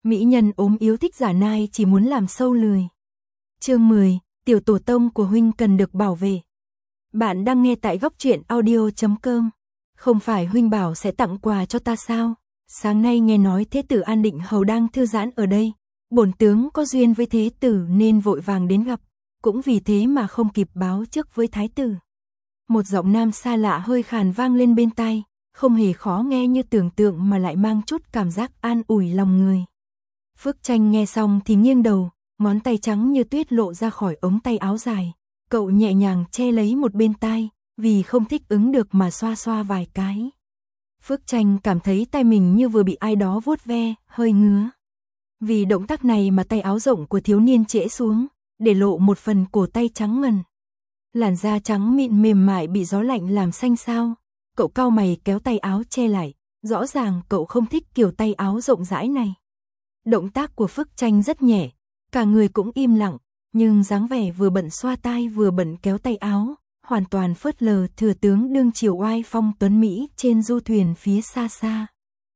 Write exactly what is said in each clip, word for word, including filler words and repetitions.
Mỹ nhân ốm yếu thích giả nai chỉ muốn làm sâu lười. Chương mười, tiểu tổ tông của huynh cần được bảo vệ. Bạn đang nghe tại góc truyện audio chấm com. Không phải huynh bảo sẽ tặng quà cho ta sao? Sáng nay nghe nói thế tử An Định Hầu đang thư giãn ở đây. Bổn tướng có duyên với thế tử nên vội vàng đến gặp. Cũng vì thế mà không kịp báo trước với thái tử. Một giọng nam xa lạ hơi khàn vang lên bên tai, không hề khó nghe như tưởng tượng mà lại mang chút cảm giác an ủi lòng người. Phước Tranh nghe xong thì nghiêng đầu, ngón tay trắng như tuyết lộ ra khỏi ống tay áo dài. Cậu nhẹ nhàng che lấy một bên tai, vì không thích ứng được mà xoa xoa vài cái. Phước Tranh cảm thấy tay mình như vừa bị ai đó vuốt ve, hơi ngứa. Vì động tác này mà tay áo rộng của thiếu niên trễ xuống, để lộ một phần cổ tay trắng ngần. Làn da trắng mịn mềm mại bị gió lạnh làm xanh xao. Cậu cau mày kéo tay áo che lại, rõ ràng cậu không thích kiểu tay áo rộng rãi này. Động tác của Phước Tranh rất nhẹ, cả người cũng im lặng, nhưng dáng vẻ vừa bận xoa tai vừa bận kéo tay áo, hoàn toàn phớt lờ thừa tướng đương triều oai phong tuấn Mỹ trên du thuyền phía xa xa.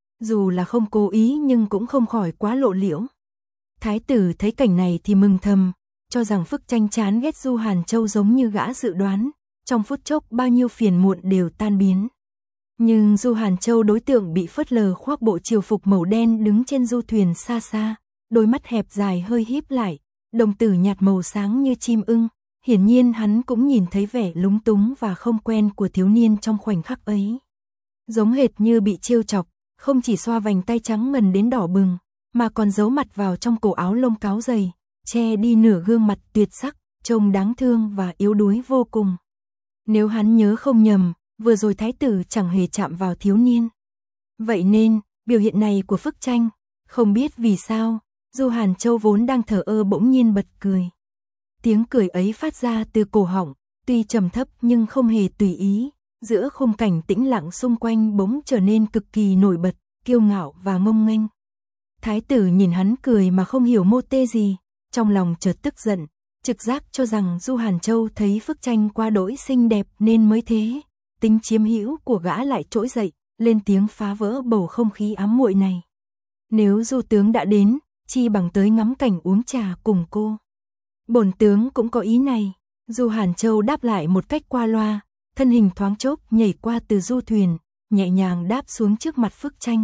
Dù là không cố ý nhưng cũng không khỏi quá lộ liễu. Thái tử thấy cảnh này thì mừng thầm, cho rằng Phước Tranh chán ghét Du Hàn Châu giống như gã dự đoán, trong phút chốc bao nhiêu phiền muộn đều tan biến. Nhưng Du Hàn Châu đối tượng bị phớt lờ khoác bộ triều phục màu đen đứng trên du thuyền xa xa, đôi mắt hẹp dài hơi híp lại, đồng tử nhạt màu sáng như chim ưng, hiển nhiên hắn cũng nhìn thấy vẻ lúng túng và không quen của thiếu niên trong khoảnh khắc ấy. Giống hệt như bị trêu chọc, không chỉ xoa vành tay trắng ngần đến đỏ bừng, mà còn giấu mặt vào trong cổ áo lông cáo dày, che đi nửa gương mặt tuyệt sắc, trông đáng thương và yếu đuối vô cùng. Nếu hắn nhớ không nhầm, vừa rồi thái tử chẳng hề chạm vào thiếu niên. Vậy nên, biểu hiện này của Phước Tranh, không biết vì sao, Du Hàn Châu vốn đang thờ ơ bỗng nhiên bật cười. Tiếng cười ấy phát ra từ cổ họng, tuy trầm thấp nhưng không hề tùy ý, giữa khung cảnh tĩnh lặng xung quanh bỗng trở nên cực kỳ nổi bật, kiêu ngạo và ngông nghênh. Thái tử nhìn hắn cười mà không hiểu mô tê gì, trong lòng chợt tức giận, trực giác cho rằng Du Hàn Châu thấy Phước Tranh quá đỗi xinh đẹp nên mới thế. Tính chiếm hữu của gã lại trỗi dậy, lên tiếng phá vỡ bầu không khí ám muội này. Nếu Du tướng đã đến, chi bằng tới ngắm cảnh uống trà cùng cô. Bổn tướng cũng có ý này. Du Hàn Châu đáp lại một cách qua loa, thân hình thoáng chốc nhảy qua từ du thuyền, nhẹ nhàng đáp xuống trước mặt Phước Tranh.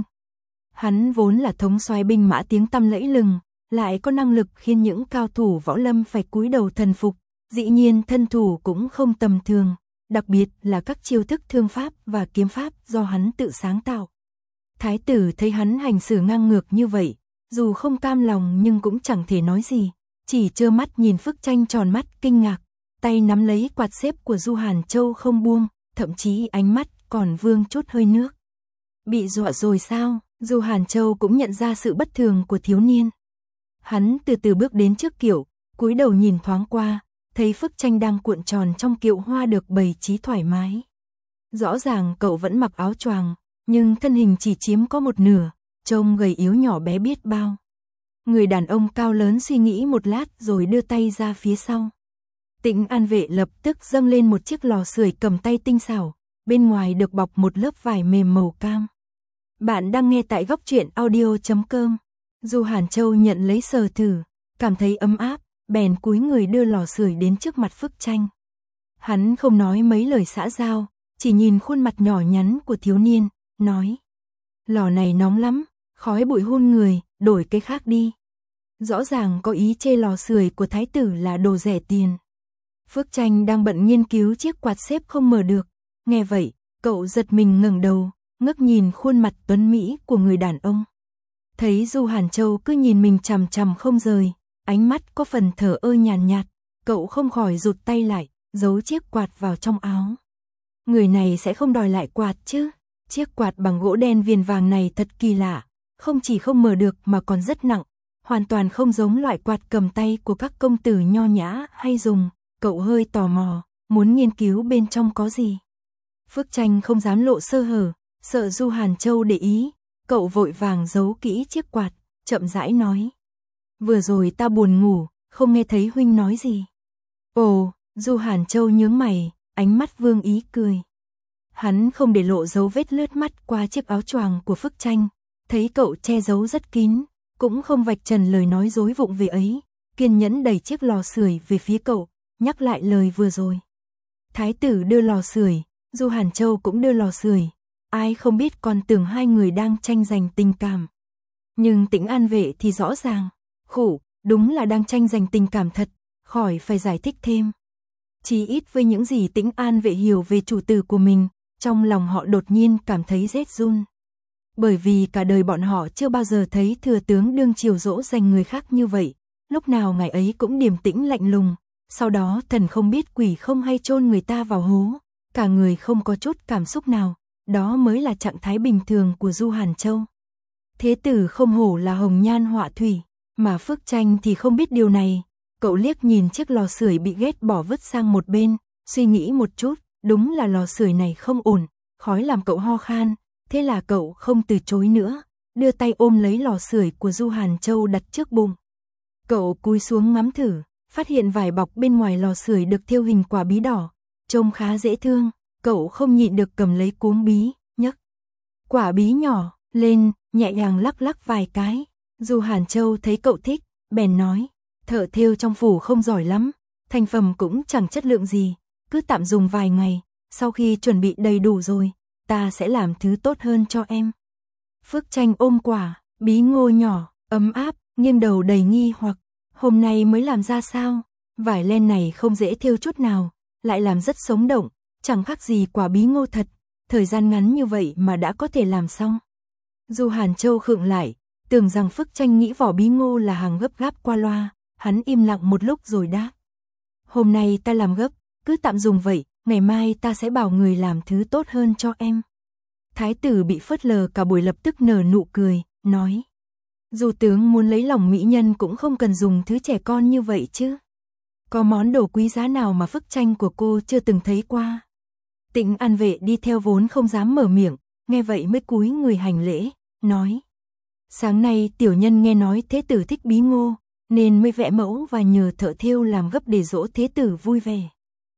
Hắn vốn là thống soái binh mã tiếng tăm lẫy lừng, lại có năng lực khiến những cao thủ võ lâm phải cúi đầu thần phục, dĩ nhiên thân thủ cũng không tầm thường. Đặc biệt là các chiêu thức thương pháp và kiếm pháp do hắn tự sáng tạo. Thái tử thấy hắn hành xử ngang ngược như vậy, dù không cam lòng nhưng cũng chẳng thể nói gì, chỉ trơ mắt nhìn Phước Tranh tròn mắt kinh ngạc, tay nắm lấy quạt xếp của Du Hàn Châu không buông, thậm chí ánh mắt còn vương chút hơi nước. Bị dọa rồi sao? Du Hàn Châu cũng nhận ra sự bất thường của thiếu niên. Hắn từ từ bước đến trước kiệu, cúi đầu nhìn thoáng qua, thấy Phước Tranh đang cuộn tròn trong kiệu hoa được bày trí thoải mái. Rõ ràng cậu vẫn mặc áo choàng, nhưng thân hình chỉ chiếm có một nửa, trông gầy yếu nhỏ bé biết bao. Người đàn ông cao lớn suy nghĩ một lát rồi đưa tay ra phía sau. Tĩnh An Vệ lập tức dâng lên một chiếc lò sưởi cầm tay tinh xảo, bên ngoài được bọc một lớp vải mềm màu cam. Bạn đang nghe tại góc truyện audio chấm com. Du Hàn Châu nhận lấy sờ thử, cảm thấy ấm áp, bèn cúi người đưa lò sưởi đến trước mặt Phước Tranh. Hắn không nói mấy lời xã giao, chỉ nhìn khuôn mặt nhỏ nhắn của thiếu niên, nói: lò này nóng lắm, khói bụi hun người, đổi cái khác đi. Rõ ràng có ý chê lò sưởi của thái tử là đồ rẻ tiền. Phước Tranh đang bận nghiên cứu chiếc quạt xếp không mở được, nghe vậy, cậu giật mình ngẩng đầu, ngước nhìn khuôn mặt tuấn mỹ của người đàn ông. Thấy Du Hàn Châu cứ nhìn mình chằm chằm không rời, ánh mắt có phần thờ ơ nhàn nhạt, cậu không khỏi rụt tay lại, giấu chiếc quạt vào trong áo. Người này sẽ không đòi lại quạt chứ? Chiếc quạt bằng gỗ đen viền vàng này thật kỳ lạ, không chỉ không mở được mà còn rất nặng, hoàn toàn không giống loại quạt cầm tay của các công tử nho nhã hay dùng. Cậu hơi tò mò, muốn nghiên cứu bên trong có gì. Phước Tranh không dám lộ sơ hở, sợ Du Hàn Châu để ý, cậu vội vàng giấu kỹ chiếc quạt, chậm rãi nói: vừa rồi ta buồn ngủ, không nghe thấy huynh nói gì. Ồ, Du Hàn Châu nhướng mày, ánh mắt vương ý cười. Hắn không để lộ dấu vết lướt mắt qua chiếc áo choàng của Phước Tranh, thấy cậu che giấu rất kín, cũng không vạch trần lời nói dối vụng về ấy, kiên nhẫn đẩy chiếc lò sưởi về phía cậu, nhắc lại lời vừa rồi. Thái tử đưa lò sưởi, Du Hàn Châu cũng đưa lò sưởi, ai không biết còn tưởng hai người đang tranh giành tình cảm. Nhưng Tĩnh An Vệ thì rõ ràng, khổ, đúng là đang tranh giành tình cảm thật, khỏi phải giải thích thêm. Chỉ ít với những gì Tĩnh An Vệ hiểu về chủ tử của mình, trong lòng họ đột nhiên cảm thấy rét run. Bởi vì cả đời bọn họ chưa bao giờ thấy thừa tướng đương triều dỗ dành người khác như vậy, lúc nào ngày ấy cũng điềm tĩnh lạnh lùng, sau đó thần không biết quỷ không hay chôn người ta vào hố, cả người không có chút cảm xúc nào, đó mới là trạng thái bình thường của Du Hàn Châu. Thế tử không hổ là hồng nhan họa thủy, mà Phước Tranh thì không biết điều này. Cậu liếc nhìn chiếc lò sưởi bị ghét bỏ vứt sang một bên, suy nghĩ một chút, đúng là lò sưởi này không ổn, khói làm cậu ho khan, thế là cậu không từ chối nữa, đưa tay ôm lấy lò sưởi của Du Hàn Châu đặt trước bụng. Cậu cúi xuống ngắm thử, phát hiện vải bọc bên ngoài lò sưởi được thêu hình quả bí đỏ, trông khá dễ thương, cậu không nhịn được cầm lấy cuống bí, nhấc quả bí nhỏ lên, nhẹ nhàng lắc lắc vài cái. Du Hàn Châu thấy cậu thích, bèn nói, thợ thêu trong phủ không giỏi lắm, thành phẩm cũng chẳng chất lượng gì, cứ tạm dùng vài ngày, sau khi chuẩn bị đầy đủ rồi, ta sẽ làm thứ tốt hơn cho em. Phước Tranh ôm quả bí ngô nhỏ, ấm áp, nghiêng đầu đầy nghi hoặc, hôm nay mới làm ra sao, vải len này không dễ thêu chút nào, lại làm rất sống động, chẳng khác gì quả bí ngô thật, thời gian ngắn như vậy mà đã có thể làm xong. Du Hàn Châu khựng lại, tưởng rằng Phước Tranh nghĩ vỏ bí ngô là hàng gấp gáp qua loa, hắn im lặng một lúc rồi đáp. Hôm nay ta làm gấp, cứ tạm dùng vậy, ngày mai ta sẽ bảo người làm thứ tốt hơn cho em. Thái tử bị phớt lờ cả buổi lập tức nở nụ cười, nói. Dù tướng muốn lấy lòng mỹ nhân cũng không cần dùng thứ trẻ con như vậy chứ. Có món đồ quý giá nào mà Phước Tranh của cô chưa từng thấy qua. Tĩnh An Vệ đi theo vốn không dám mở miệng, nghe vậy mới cúi người hành lễ, nói. Sáng nay tiểu nhân nghe nói thế tử thích bí ngô, nên mới vẽ mẫu và nhờ thợ thêu làm gấp để dỗ thế tử vui vẻ.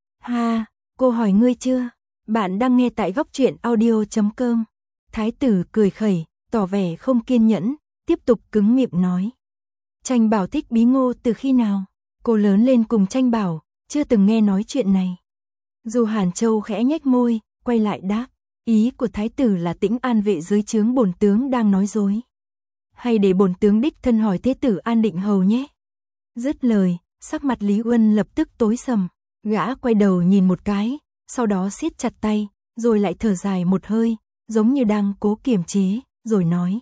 Ha, cô hỏi ngươi chưa? Bạn đang nghe tại góc truyện audio chấm com. Thái tử cười khẩy, tỏ vẻ không kiên nhẫn, tiếp tục cứng miệng nói. Tranh Bảo thích bí ngô từ khi nào? Cô lớn lên cùng Tranh Bảo, chưa từng nghe nói chuyện này. Du Hàn Châu khẽ nhếch môi, quay lại đáp. Ý của thái tử là Tĩnh An Vệ dưới trướng bổn tướng đang nói dối. Hay để bổn tướng đích thân hỏi thế tử An Định Hầu nhé. Dứt lời, sắc mặt Lý Uân lập tức tối sầm, gã quay đầu nhìn một cái, sau đó siết chặt tay, rồi lại thở dài một hơi, giống như đang cố kiềm chế, rồi nói.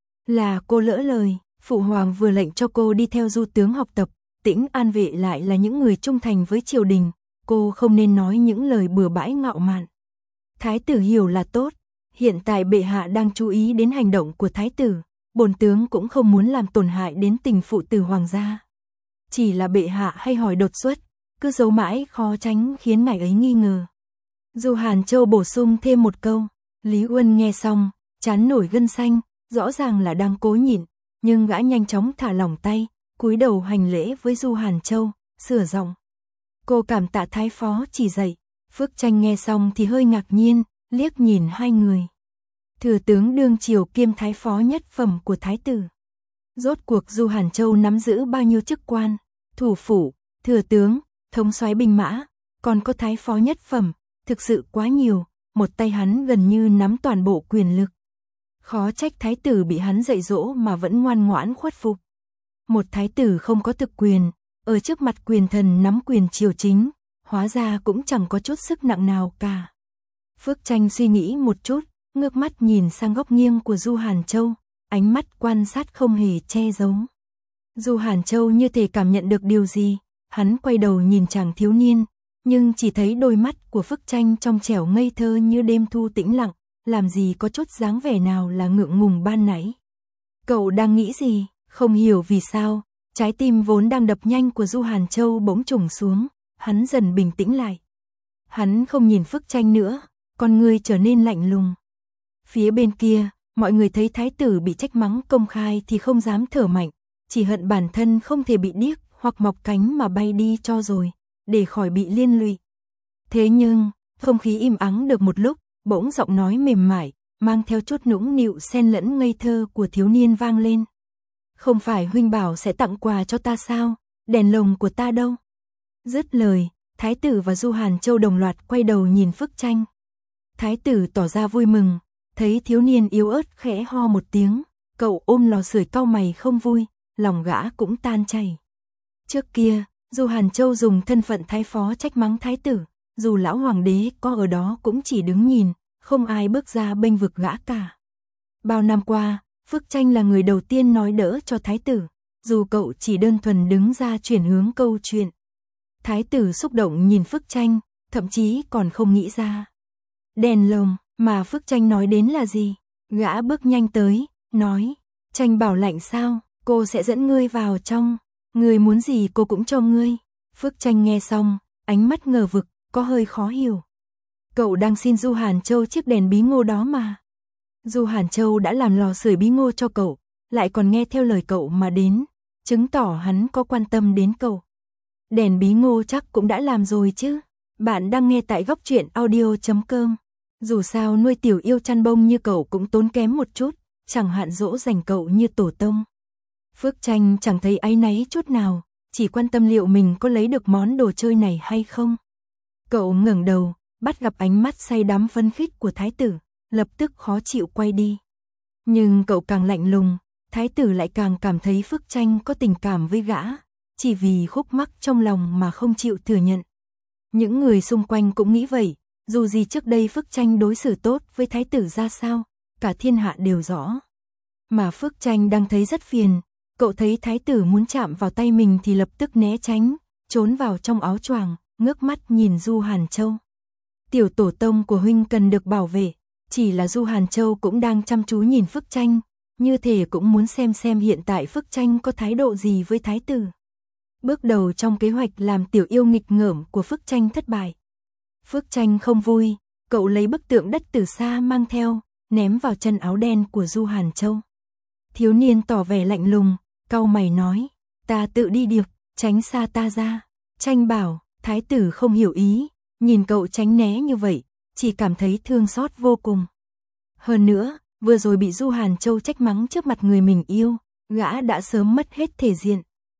Là cô lỡ lời, Phụ Hoàng vừa lệnh cho cô đi theo Du tướng học tập, Tĩnh An Vệ lại là những người trung thành với triều đình, cô không nên nói những lời bừa bãi ngạo mạn. Thái tử hiểu là tốt, hiện tại bệ hạ đang chú ý đến hành động của thái tử, bổn tướng cũng không muốn làm tổn hại đến tình phụ tử hoàng gia. Chỉ là bệ hạ hay hỏi đột xuất, cứ giấu mãi khó tránh khiến ngài ấy nghi ngờ. Du Hàn Châu bổ sung thêm một câu, Lý Uân nghe xong, trán nổi gân xanh, rõ ràng là đang cố nhịn, nhưng gã nhanh chóng thả lỏng tay, cúi đầu hành lễ với Du Hàn Châu, sửa giọng. Cô cảm tạ thái phó chỉ dạy. Phước Tranh nghe xong thì hơi ngạc nhiên, liếc nhìn hai người. Thừa tướng đương triều kiêm thái phó nhất phẩm của thái tử. Rốt cuộc Du Hàn Châu nắm giữ bao nhiêu chức quan, thủ phủ, thừa tướng, thống soái binh mã, còn có thái phó nhất phẩm, thực sự quá nhiều, một tay hắn gần như nắm toàn bộ quyền lực. Khó trách thái tử bị hắn dạy dỗ mà vẫn ngoan ngoãn khuất phục. Một thái tử không có thực quyền, ở trước mặt quyền thần nắm quyền triều chính, hóa ra cũng chẳng có chút sức nặng nào cả. Phước Tranh suy nghĩ một chút, ngước mắt nhìn sang góc nghiêng của Du Hàn Châu, ánh mắt quan sát không hề che giấu. Du Hàn Châu như thể cảm nhận được điều gì, hắn quay đầu nhìn chàng thiếu niên, nhưng chỉ thấy đôi mắt của Phước Tranh trong trẻo ngây thơ như đêm thu tĩnh lặng, làm gì có chút dáng vẻ nào là ngượng ngùng ban nãy. Cậu đang nghĩ gì? Không hiểu vì sao, trái tim vốn đang đập nhanh của Du Hàn Châu bỗng trùng xuống, hắn dần bình tĩnh lại. Hắn không nhìn Phước Tranh nữa, con người trở nên lạnh lùng. Phía bên kia, mọi người thấy thái tử bị trách mắng công khai thì không dám thở mạnh, chỉ hận bản thân không thể bị điếc hoặc mọc cánh mà bay đi cho rồi, để khỏi bị liên lụy. Thế nhưng, không khí im ắng được một lúc, bỗng giọng nói mềm mại, mang theo chút nũng nịu xen lẫn ngây thơ của thiếu niên vang lên. Không phải huynh bảo sẽ tặng quà cho ta sao, đèn lồng của ta đâu? Dứt lời, thái tử và Du Hàn Châu đồng loạt quay đầu nhìn Phước Tranh. Thái tử tỏ ra vui mừng, thấy thiếu niên yếu ớt khẽ ho một tiếng, cậu ôm lò sưởi cau mày không vui, lòng gã cũng tan chảy. Trước kia, Du Hàn Châu dùng thân phận thái phó trách mắng thái tử, dù lão hoàng đế có ở đó cũng chỉ đứng nhìn, không ai bước ra bênh vực gã cả. Bao năm qua, Phước Tranh là người đầu tiên nói đỡ cho thái tử, dù cậu chỉ đơn thuần đứng ra chuyển hướng câu chuyện. Thái tử xúc động nhìn Phước Tranh, thậm chí còn không nghĩ ra. Đèn lồng mà Phước Tranh nói đến là gì? Gã bước nhanh tới, nói, Tranh bảo lạnh sao, cô sẽ dẫn ngươi vào trong, ngươi muốn gì cô cũng cho ngươi. Phước Tranh nghe xong, ánh mắt ngờ vực, có hơi khó hiểu. Cậu đang xin Du Hàn Châu chiếc đèn bí ngô đó mà. Du Hàn Châu đã làm lò sưởi bí ngô cho cậu, lại còn nghe theo lời cậu mà đến, chứng tỏ hắn có quan tâm đến cậu. Đèn bí ngô chắc cũng đã làm rồi chứ. Bạn đang nghe tại góc truyện audio chấm com. Dù sao nuôi tiểu yêu chăn bông như cậu cũng tốn kém một chút, chẳng hạn dỗ dành cậu như tổ tông. Phước Tranh chẳng thấy áy náy chút nào, chỉ quan tâm liệu mình có lấy được món đồ chơi này hay không. Cậu ngẩng đầu, bắt gặp ánh mắt say đắm phấn khích của thái tử, lập tức khó chịu quay đi. Nhưng cậu càng lạnh lùng, thái tử lại càng cảm thấy Phước Tranh có tình cảm với gã, chỉ vì khúc mắc trong lòng mà không chịu thừa nhận. Những người xung quanh cũng nghĩ vậy, dù gì trước đây Phước Tranh đối xử tốt với thái tử ra sao, cả thiên hạ đều rõ. Mà Phước Tranh đang thấy rất phiền, cậu thấy thái tử muốn chạm vào tay mình thì lập tức né tránh, trốn vào trong áo choàng, ngước mắt nhìn Du Hàn Châu. Tiểu tổ tông của huynh cần được bảo vệ, chỉ là Du Hàn Châu cũng đang chăm chú nhìn Phước Tranh, như thể cũng muốn xem xem hiện tại Phước Tranh có thái độ gì với thái tử. Bước đầu trong kế hoạch làm tiểu yêu nghịch ngợm của Phước Tranh thất bại. Phước Tranh không vui, cậu lấy bức tượng đất từ xa mang theo, ném vào chân áo đen của Du Hàn Châu. Thiếu niên tỏ vẻ lạnh lùng, cau mày nói, ta tự đi được, tránh xa ta ra. Tranh bảo, thái tử không hiểu ý, nhìn cậu tránh né như vậy, chỉ cảm thấy thương xót vô cùng. Hơn nữa, vừa rồi bị Du Hàn Châu trách mắng trước mặt người mình yêu, gã đã sớm mất hết thể diện.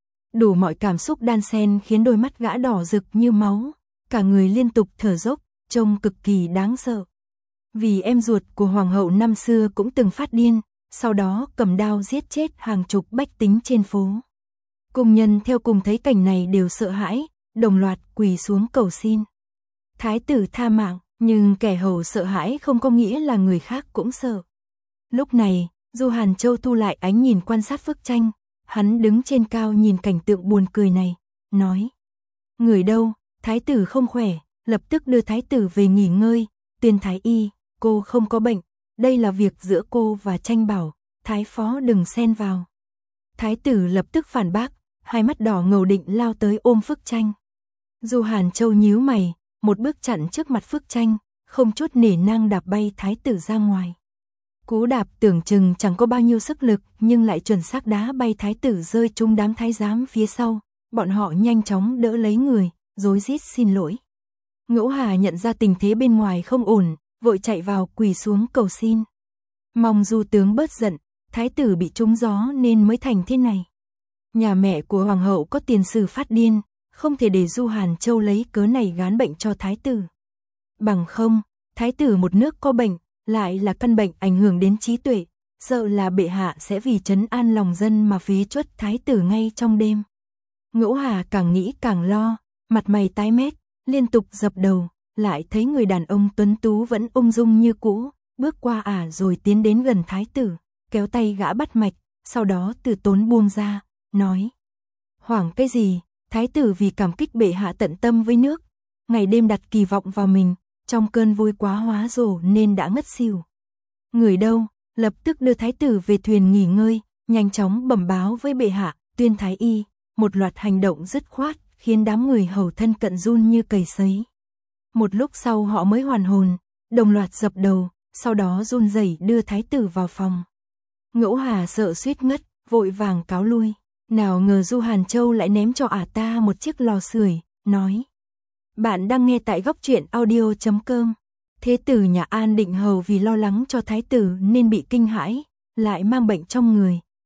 Đủ mọi cảm xúc đan xen khiến đôi mắt gã đỏ rực như máu, cả người liên tục thở dốc, trông cực kỳ đáng sợ. Vì em ruột của hoàng hậu năm xưa cũng từng phát điên, sau đó cầm đao giết chết hàng chục bách tính trên phố. Cung nhân theo cùng thấy cảnh này đều sợ hãi, đồng loạt quỳ xuống cầu xin. Thái tử tha mạng, nhưng kẻ hầu sợ hãi không có nghĩa là người khác cũng sợ. Lúc này, Du Hàn Châu thu lại ánh nhìn quan sát Phước Tranh, hắn đứng trên cao nhìn cảnh tượng buồn cười này, nói: "Người đâu, thái tử không khỏe, lập tức đưa thái tử về nghỉ ngơi, tuyên thái y, cô không có bệnh, đây là việc giữa cô và Tranh Bảo, thái phó đừng xen vào." Thái tử lập tức phản bác, hai mắt đỏ ngầu định lao tới ôm Phước Tranh. Du Hàn Châu nhíu mày, một bước chặn trước mặt Phước Tranh, không chút nể nang đạp bay thái tử ra ngoài. Cú đạp tưởng chừng chẳng có bao nhiêu sức lực, nhưng lại chuẩn xác đá bay thái tử rơi trúng đám thái giám phía sau, bọn họ nhanh chóng đỡ lấy người, rối rít xin lỗi. Ngẫu Hà nhận ra tình thế bên ngoài không ổn, vội chạy vào quỳ xuống cầu xin. Mong Du tướng bớt giận, thái tử bị trúng gió nên mới thành thế này. Nhà mẹ của hoàng hậu có tiền sử phát điên, không thể để Du Hàn Châu lấy cớ này gán bệnh cho thái tử. Bằng không, thái tử một nước có bệnh, lại là căn bệnh ảnh hưởng đến trí tuệ, sợ là bệ hạ sẽ vì trấn an lòng dân mà phế truất thái tử ngay trong đêm. Ngẫu Hà càng nghĩ càng lo, mặt mày tái mét, liên tục dập đầu, lại thấy người đàn ông tuấn tú vẫn ung dung như cũ, bước qua ả rồi tiến đến gần thái tử, kéo tay gã bắt mạch, sau đó từ tốn buông ra, nói: "Hoảng cái gì, thái tử vì cảm kích bệ hạ tận tâm với nước, ngày đêm đặt kỳ vọng vào mình, trong cơn vui quá hóa rồ nên đã ngất xỉu. Người đâu, lập tức đưa thái tử về thuyền nghỉ ngơi, nhanh chóng bẩm báo với bệ hạ, tuyên thái y." Một loạt hành động dứt khoát, khiến đám người hầu thân cận run như cầy sấy. Một lúc sau họ mới hoàn hồn, đồng loạt dập đầu, sau đó run rẩy đưa thái tử vào phòng. Ngẫu Hà sợ suýt ngất, vội vàng cáo lui. Nào ngờ Du Hàn Châu lại ném cho ả ta một chiếc lò sưởi, nói: "Bạn đang nghe tại góc truyện audio chấm com. Thế tử nhà An Định Hầu vì lo lắng cho thái tử nên bị kinh hãi, lại mang bệnh trong người,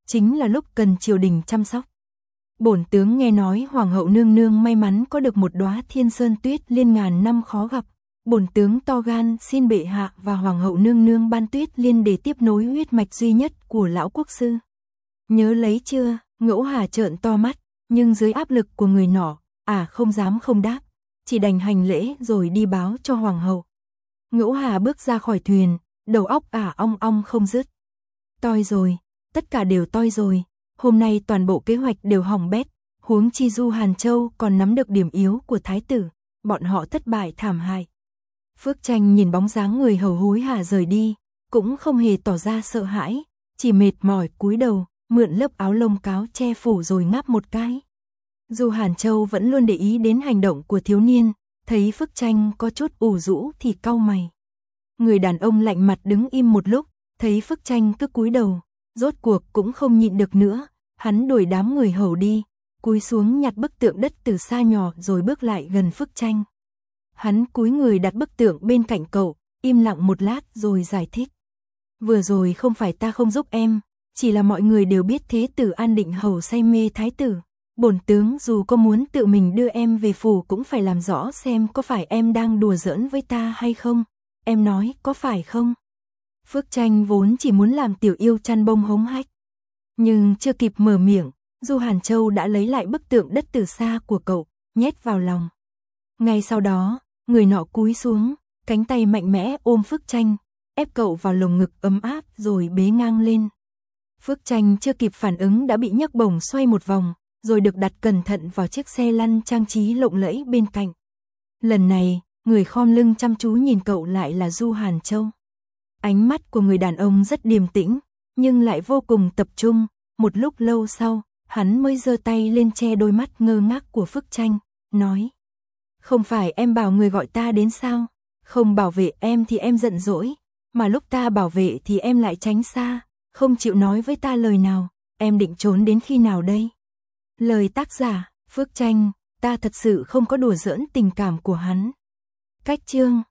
chính là lúc cần triều đình chăm sóc. Bổn tướng nghe nói hoàng hậu nương nương may mắn có được một đóa thiên sơn tuyết liên ngàn năm khó gặp. Bổn tướng to gan xin bệ hạ và hoàng hậu nương nương ban tuyết liên để tiếp nối huyết mạch duy nhất của lão quốc sư. Nhớ lấy chưa? Ngẫu Hà trợn to mắt, nhưng dưới áp lực của người nọ, à không dám không đáp, chỉ đành hành lễ rồi đi báo cho hoàng hậu. Ngẫu Hà bước ra khỏi thuyền, đầu óc ả ong ong không dứt. Toi rồi, tất cả đều toi rồi, hôm nay toàn bộ kế hoạch đều hỏng bét, huống chi Du Hàn Châu còn nắm được điểm yếu của thái tử, bọn họ thất bại thảm hại. Phước Tranh nhìn bóng dáng người hầu hối hả rời đi, cũng không hề tỏ ra sợ hãi, chỉ mệt mỏi cúi đầu, mượn lớp áo lông cáo che phủ rồi ngáp một cái. Du Hàn Châu vẫn luôn để ý đến hành động của thiếu niên, thấy Phước Tranh có chút ủ rũ thì cau mày. Người đàn ông lạnh mặt đứng im một lúc, thấy Phước Tranh cứ cúi đầu, rốt cuộc cũng không nhịn được nữa, hắn đuổi đám người hầu đi, cúi xuống nhặt bức tượng đất từ xa nhỏ rồi bước lại gần Phước Tranh. Hắn cúi người đặt bức tượng bên cạnh cậu, im lặng một lát rồi giải thích. Vừa rồi không phải ta không giúp em, chỉ là mọi người đều biết thế tử An Định Hầu say mê thái tử. Bổn tướng dù có muốn tự mình đưa em về phủ cũng phải làm rõ xem có phải em đang đùa giỡn với ta hay không. Em nói có phải không? Phước Tranh vốn chỉ muốn làm tiểu yêu chăn bông hống hách. Nhưng chưa kịp mở miệng, Du Hàn Châu đã lấy lại bức tượng đất từ xa của cậu, nhét vào lòng. Ngay sau đó, người nọ cúi xuống, cánh tay mạnh mẽ ôm Phước Tranh, ép cậu vào lồng ngực ấm áp rồi bế ngang lên. Phước Tranh chưa kịp phản ứng đã bị nhấc bổng xoay một vòng, rồi được đặt cẩn thận vào chiếc xe lăn trang trí lộng lẫy bên cạnh. Lần này, người khom lưng chăm chú nhìn cậu lại là Du Hàn Châu. Ánh mắt của người đàn ông rất điềm tĩnh, nhưng lại vô cùng tập trung. Một lúc lâu sau, hắn mới giơ tay lên che đôi mắt ngơ ngác của Phước Tranh, nói: Không phải em bảo người gọi ta đến sao? Không bảo vệ em thì em giận dỗi, mà lúc ta bảo vệ thì em lại tránh xa, không chịu nói với ta lời nào, em định trốn đến khi nào đây? Lời tác giả, Phước Tranh, ta thật sự không có đùa giỡn tình cảm của hắn. Cách chương